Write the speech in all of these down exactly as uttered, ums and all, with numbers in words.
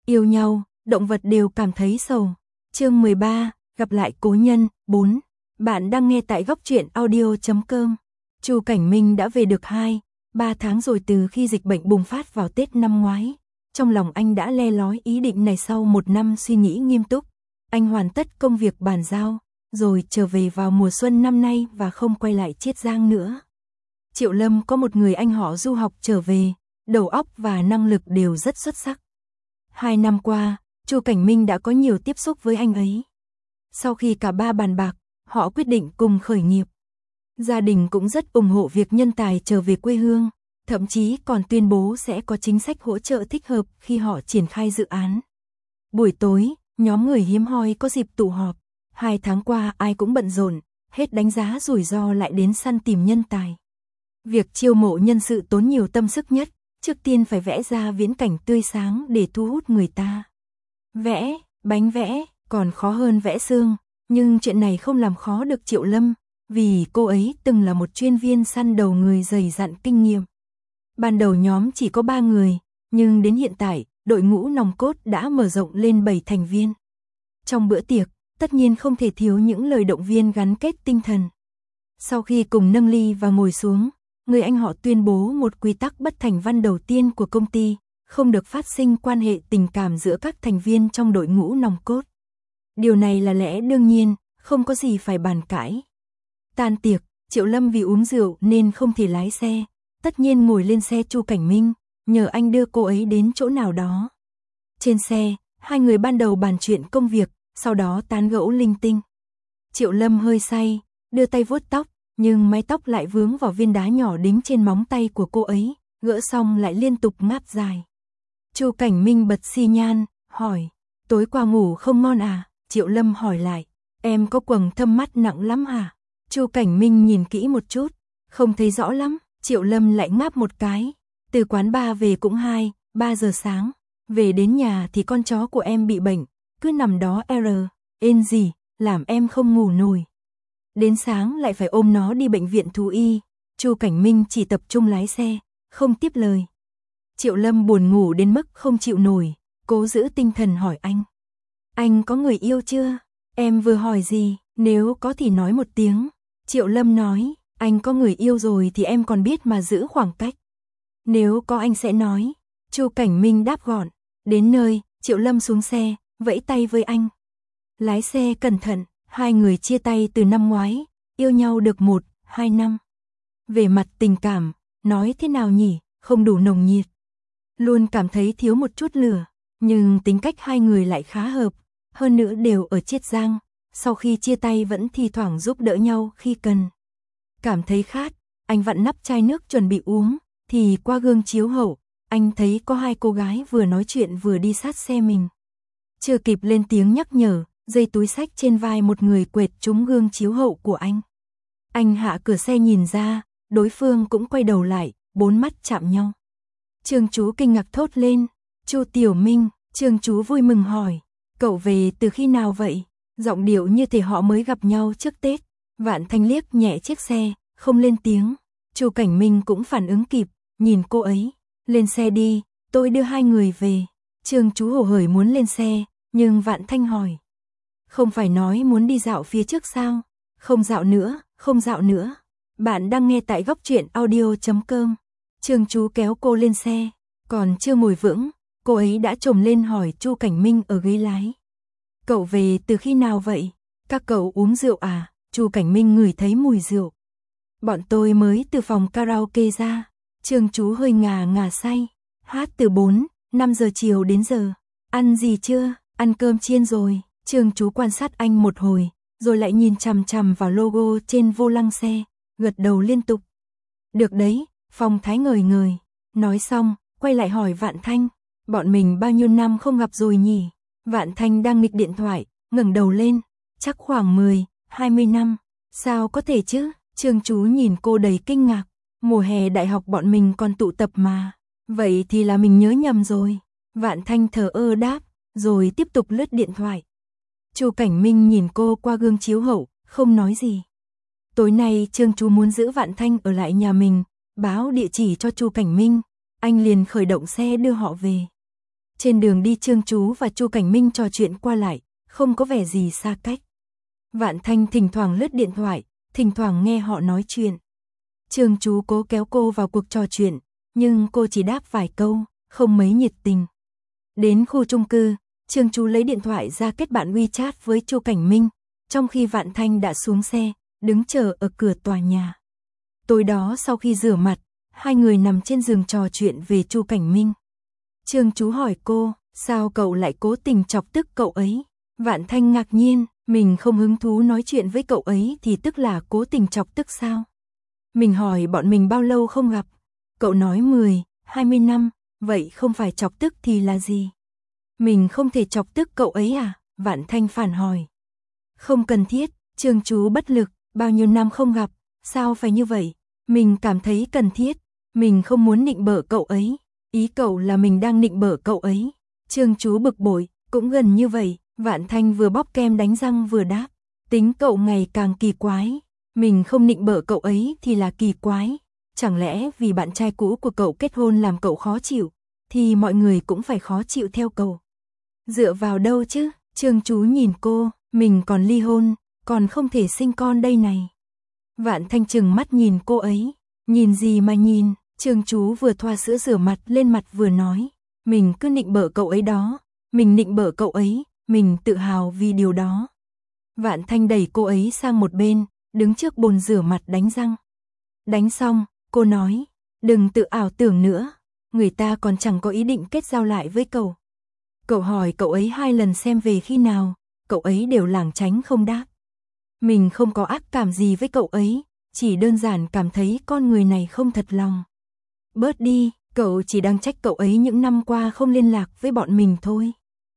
Yêu nhau, động vật đều cảm thấy sầu. Chương mười ba, gặp lại cố nhân, bốn. Bạn đang nghe tại góc truyện audio chấm com. Chu Cảnh Minh đã về được hai, ba tháng rồi từ khi dịch bệnh bùng phát vào Tết năm ngoái. Trong lòng anh đã le lói ý định này sau một năm suy nghĩ nghiêm túc. Anh hoàn tất công việc bàn giao, rồi trở về vào mùa xuân năm nay và không quay lại Chiết Giang nữa. Triệu Lâm có một người anh họ du học trở về, đầu óc và năng lực đều rất xuất sắc. Hai năm qua, Chu Cảnh Minh đã có nhiều tiếp xúc với anh ấy. Sau khi cả ba bàn bạc, họ quyết định cùng khởi nghiệp. Gia đình cũng rất ủng hộ việc nhân tài trở về quê hương, thậm chí còn tuyên bố sẽ có chính sách hỗ trợ thích hợp khi họ triển khai dự án. Buổi tối, nhóm người hiếm hoi có dịp tụ họp. Hai tháng qua ai cũng bận rộn, hết đánh giá rủi ro lại đến săn tìm nhân tài. Việc chiêu mộ nhân sự tốn nhiều tâm sức nhất, trước tiên phải vẽ ra viễn cảnh tươi sáng để thu hút người ta. Vẽ, bánh vẽ, còn khó hơn vẽ xương, nhưng chuyện này không làm khó được Triệu Lâm, vì cô ấy từng là một chuyên viên săn đầu người dày dặn kinh nghiệm. Ban đầu nhóm chỉ có ba người, nhưng đến hiện tại, đội ngũ nòng cốt đã mở rộng lên bảy thành viên. Trong bữa tiệc, tất nhiên không thể thiếu những lời động viên gắn kết tinh thần. Sau khi cùng nâng ly và ngồi xuống, người anh họ tuyên bố một quy tắc bất thành văn đầu tiên của công ty, không được phát sinh quan hệ tình cảm giữa các thành viên trong đội ngũ nòng cốt. Điều này là lẽ đương nhiên, không có gì phải bàn cãi. Tan tiệc, Triệu Lâm vì uống rượu nên không thể lái xe, tất nhiên ngồi lên xe Chu Cảnh Minh, nhờ anh đưa cô ấy đến chỗ nào đó. Trên xe, hai người ban đầu bàn chuyện công việc, sau đó tán gẫu linh tinh. Triệu Lâm hơi say, đưa tay vuốt tóc, nhưng mái tóc lại vướng vào viên đá nhỏ đính trên móng tay của cô ấy, gỡ xong lại liên tục ngáp dài. Chu Cảnh Minh bật xi nhan, hỏi, tối qua ngủ không ngon à? Triệu Lâm hỏi lại, em có quầng thâm mắt nặng lắm hả? Chu Cảnh Minh nhìn kỹ một chút, không thấy rõ lắm. Triệu Lâm lại ngáp một cái, từ quán bar về cũng hai, ba giờ sáng, về đến nhà thì con chó của em bị bệnh, cứ nằm đó r, ên gì, làm em không ngủ nổi. Đến sáng lại phải ôm nó đi bệnh viện thú y. Chu Cảnh Minh chỉ tập trung lái xe, không tiếp lời. Triệu Lâm buồn ngủ đến mức không chịu nổi, cố giữ tinh thần hỏi anh. Anh có người yêu chưa? Em vừa hỏi gì, nếu có thì nói một tiếng. Triệu Lâm nói, anh có người yêu rồi thì em còn biết mà giữ khoảng cách. Nếu có anh sẽ nói. Chu Cảnh Minh đáp gọn. Đến nơi, Triệu Lâm xuống xe, vẫy tay với anh. Lái xe cẩn thận, hai người chia tay từ năm ngoái, yêu nhau được một, hai năm. Về mặt tình cảm, nói thế nào nhỉ, không đủ nồng nhiệt. Luôn cảm thấy thiếu một chút lửa, nhưng tính cách hai người lại khá hợp, hơn nữa đều ở Chiết Giang, sau khi chia tay vẫn thi thoảng giúp đỡ nhau khi cần. Cảm thấy khát, anh vặn nắp chai nước chuẩn bị uống, thì qua gương chiếu hậu, anh thấy có hai cô gái vừa nói chuyện vừa đi sát xe mình. Chưa kịp lên tiếng nhắc nhở, dây túi xách trên vai một người quệt trúng gương chiếu hậu của anh. Anh hạ cửa xe nhìn ra, đối phương cũng quay đầu lại, bốn mắt chạm nhau. Trương Chú kinh ngạc thốt lên, Chu Tiểu Minh. Trương Chú vui mừng hỏi, cậu về từ khi nào vậy? Giọng điệu như thể họ mới gặp nhau trước Tết. Vạn Thanh liếc nhẹ chiếc xe, không lên tiếng. Chu Cảnh Minh cũng phản ứng kịp, nhìn cô ấy. Lên xe đi, tôi đưa hai người về. Trương Chú hổ hởi muốn lên xe, nhưng Vạn Thanh hỏi. Không phải nói muốn đi dạo phía trước sao? Không dạo nữa, không dạo nữa. Bạn đang nghe tại góc truyện audio chấm com. Trương Chú kéo cô lên xe, còn chưa ngồi vững, cô ấy đã trồm lên hỏi Chu Cảnh Minh ở ghế lái. Cậu về từ khi nào vậy? Các cậu uống rượu à? Chu Cảnh Minh ngửi thấy mùi rượu. Bọn tôi mới từ phòng karaoke ra. Trương Chú hơi ngà ngà say. Hát từ bốn, năm giờ chiều đến giờ. Ăn gì chưa? Ăn cơm chiên rồi. Trương Chú quan sát anh một hồi, rồi lại nhìn chằm chằm vào logo trên vô lăng xe, gật đầu liên tục. Được đấy, phong thái ngời ngời. Nói xong, quay lại hỏi Vạn Thanh. Bọn mình bao nhiêu năm không gặp rồi nhỉ? Vạn Thanh đang nghịch điện thoại, ngẩng đầu lên. Chắc khoảng mười, hai mươi năm. Sao có thể chứ? Trương Chú nhìn cô đầy kinh ngạc. Mùa hè đại học bọn mình còn tụ tập mà. Vậy thì là mình nhớ nhầm rồi. Vạn Thanh thờ ơ đáp, rồi tiếp tục lướt điện thoại. Chu Cảnh Minh nhìn cô qua gương chiếu hậu, không nói gì. Tối nay Trương Chú muốn giữ Vạn Thanh ở lại nhà mình, báo địa chỉ cho Chu Cảnh Minh. Anh liền khởi động xe đưa họ về. Trên đường đi Trương Chú và Chu Cảnh Minh trò chuyện qua lại, không có vẻ gì xa cách. Vạn Thanh thỉnh thoảng lướt điện thoại, thỉnh thoảng nghe họ nói chuyện. Trương Chú cố kéo cô vào cuộc trò chuyện, nhưng cô chỉ đáp vài câu, không mấy nhiệt tình. Đến khu chung cư, Trương Chú lấy điện thoại ra kết bạn WeChat với Chu Cảnh Minh, trong khi Vạn Thanh đã xuống xe, đứng chờ ở cửa tòa nhà. Tối đó sau khi rửa mặt, hai người nằm trên giường trò chuyện về Chu Cảnh Minh. Trương Chú hỏi cô, sao cậu lại cố tình chọc tức cậu ấy? Vạn Thanh ngạc nhiên, mình không hứng thú nói chuyện với cậu ấy thì tức là cố tình chọc tức sao? Mình hỏi bọn mình bao lâu không gặp? Cậu nói mười, hai mươi năm, vậy không phải chọc tức thì là gì? Mình không thể chọc tức cậu ấy à? Vạn Thanh phản hỏi. Không cần thiết, Trương Chú bất lực, bao nhiêu năm không gặp, sao phải như vậy? Mình cảm thấy cần thiết, mình không muốn nịnh bợ cậu ấy. Ý cậu là mình đang nịnh bợ cậu ấy. Trương Chú bực bội, cũng gần như vậy. Vạn Thanh vừa bóp kem đánh răng vừa đáp. Tính cậu ngày càng kỳ quái. Mình không nịnh bợ cậu ấy thì là kỳ quái. Chẳng lẽ vì bạn trai cũ của cậu kết hôn làm cậu khó chịu, thì mọi người cũng phải khó chịu theo cậu? Dựa vào đâu chứ? Trương Chú nhìn cô, mình còn ly hôn, còn không thể sinh con đây này. Vạn Thanh trừng mắt nhìn cô ấy. Nhìn gì mà nhìn? Trương Chú vừa thoa sữa rửa mặt lên mặt vừa nói. Mình cứ nịnh bợ cậu ấy đó. Mình nịnh bợ cậu ấy, mình tự hào vì điều đó. Vạn Thanh đẩy cô ấy sang một bên, đứng trước bồn rửa mặt đánh răng. Đánh xong, cô nói, đừng tự ảo tưởng nữa, người ta còn chẳng có ý định kết giao lại với cậu. Cậu hỏi cậu ấy hai lần xem về khi nào, cậu ấy đều lảng tránh không đáp. Mình không có ác cảm gì với cậu ấy, chỉ đơn giản cảm thấy con người này không thật lòng. Bớt đi, cậu chỉ đang trách cậu ấy những năm qua không liên lạc với bọn mình thôi.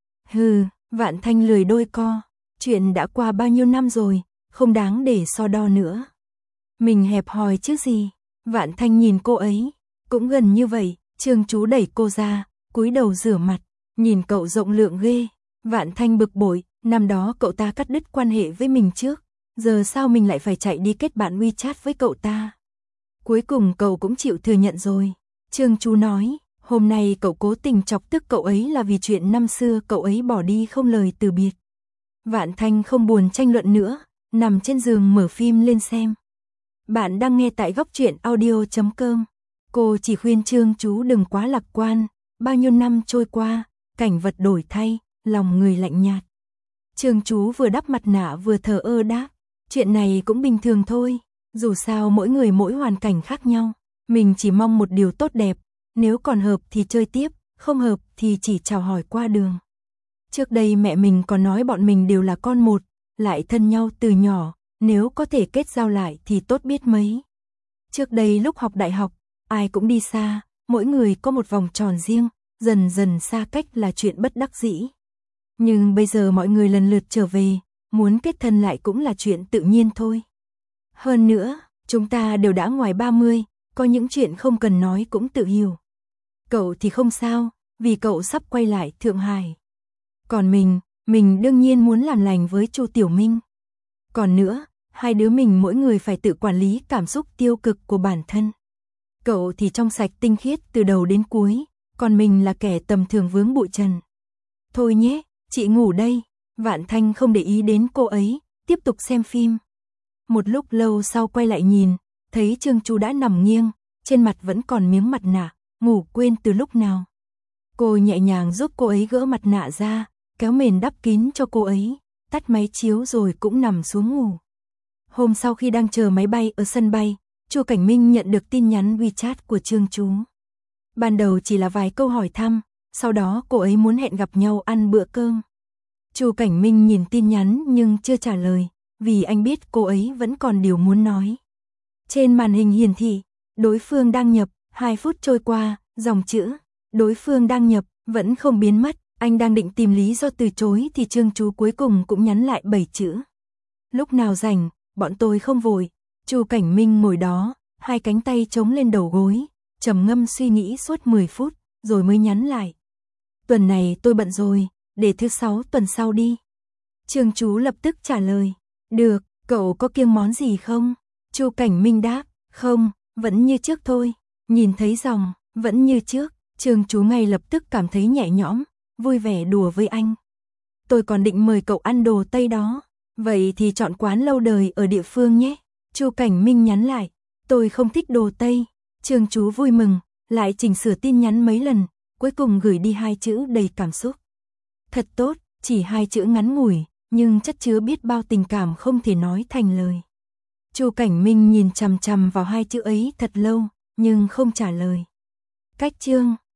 Hừ, Vạn Thanh lười đôi co, chuyện đã qua bao nhiêu năm rồi, không đáng để so đo nữa. Mình hẹp hòi chứ gì? Vạn Thanh nhìn cô ấy, cũng gần như vậy. Trương Chú đẩy cô ra, cúi đầu rửa mặt, nhìn cậu rộng lượng ghê. Vạn Thanh bực bội, năm đó cậu ta cắt đứt quan hệ với mình trước, giờ sao mình lại phải chạy đi kết bạn WeChat với cậu ta? Cuối cùng cậu cũng chịu thừa nhận rồi. Trương Chú nói, hôm nay cậu cố tình chọc tức cậu ấy là vì chuyện năm xưa cậu ấy bỏ đi không lời từ biệt. Vạn Thanh không buồn tranh luận nữa, nằm trên giường mở phim lên xem. Bạn đang nghe tại góc truyện audio chấm com. Cô chỉ khuyên Trương Chú đừng quá lạc quan, bao nhiêu năm trôi qua, cảnh vật đổi thay, lòng người lạnh nhạt. Trương Chú vừa đắp mặt nạ vừa thờ ơ đáp, chuyện này cũng bình thường thôi, dù sao mỗi người mỗi hoàn cảnh khác nhau, mình chỉ mong một điều tốt đẹp, nếu còn hợp thì chơi tiếp, không hợp thì chỉ chào hỏi qua đường. Trước đây mẹ mình còn nói bọn mình đều là con một, lại thân nhau từ nhỏ, nếu có thể kết giao lại thì tốt biết mấy. Trước đây lúc học đại học, ai cũng đi xa, mỗi người có một vòng tròn riêng, dần dần xa cách là chuyện bất đắc dĩ. Nhưng bây giờ mọi người lần lượt trở về, muốn kết thân lại cũng là chuyện tự nhiên thôi. Hơn nữa, chúng ta đều đã ngoài ba mươi, có những chuyện không cần nói cũng tự hiểu. Cậu thì không sao, vì cậu sắp quay lại Thượng Hải. Còn mình, mình đương nhiên muốn làm lành với Chu Tiểu Minh. Còn nữa, hai đứa mình mỗi người phải tự quản lý cảm xúc tiêu cực của bản thân. Cậu thì trong sạch tinh khiết từ đầu đến cuối, còn mình là kẻ tầm thường vướng bụi trần. Thôi nhé, chị ngủ đây. Vạn Thanh không để ý đến cô ấy, tiếp tục xem phim. Một lúc lâu sau quay lại nhìn, thấy Trương Chú đã nằm nghiêng, trên mặt vẫn còn miếng mặt nạ, ngủ quên từ lúc nào. Cô nhẹ nhàng giúp cô ấy gỡ mặt nạ ra, kéo mền đắp kín cho cô ấy, tắt máy chiếu rồi cũng nằm xuống ngủ. Hôm sau khi đang chờ máy bay ở sân bay, Chu Cảnh Minh nhận được tin nhắn WeChat của Trương Chú. Ban đầu chỉ là vài câu hỏi thăm, sau đó cô ấy muốn hẹn gặp nhau ăn bữa cơm. Chu Cảnh Minh nhìn tin nhắn nhưng chưa trả lời, vì anh biết cô ấy vẫn còn điều muốn nói. Trên màn hình hiển thị, đối phương đăng nhập, hai phút trôi qua, dòng chữ, đối phương đăng nhập, vẫn không biến mất. Anh đang định tìm lý do từ chối thì Trương Chú cuối cùng cũng nhắn lại bảy chữ. Lúc nào rảnh, bọn tôi không vội. Chu Cảnh Minh ngồi đó, hai cánh tay chống lên đầu gối, trầm ngâm suy nghĩ suốt mười phút, rồi mới nhắn lại. Tuần này tôi bận rồi, để thứ sáu tuần sau đi. Trương Chú lập tức trả lời. Được, cậu có kiêng món gì không? Chu Cảnh Minh đáp, không, vẫn như trước thôi. Nhìn thấy dòng, vẫn như trước, Trương Chú ngay lập tức cảm thấy nhẹ nhõm, vui vẻ đùa với anh. Tôi còn định mời cậu ăn đồ Tây đó, vậy thì chọn quán lâu đời ở địa phương nhé. Chu Cảnh Minh nhắn lại, tôi không thích đồ Tây. Trương Chú vui mừng, lại chỉnh sửa tin nhắn mấy lần, cuối cùng gửi đi hai chữ đầy cảm xúc. Thật tốt, chỉ hai chữ ngắn ngủi, nhưng chất chứa biết bao tình cảm không thể nói thành lời. Chu Cảnh Minh nhìn chằm chằm vào hai chữ ấy thật lâu, nhưng không trả lời. Cách chương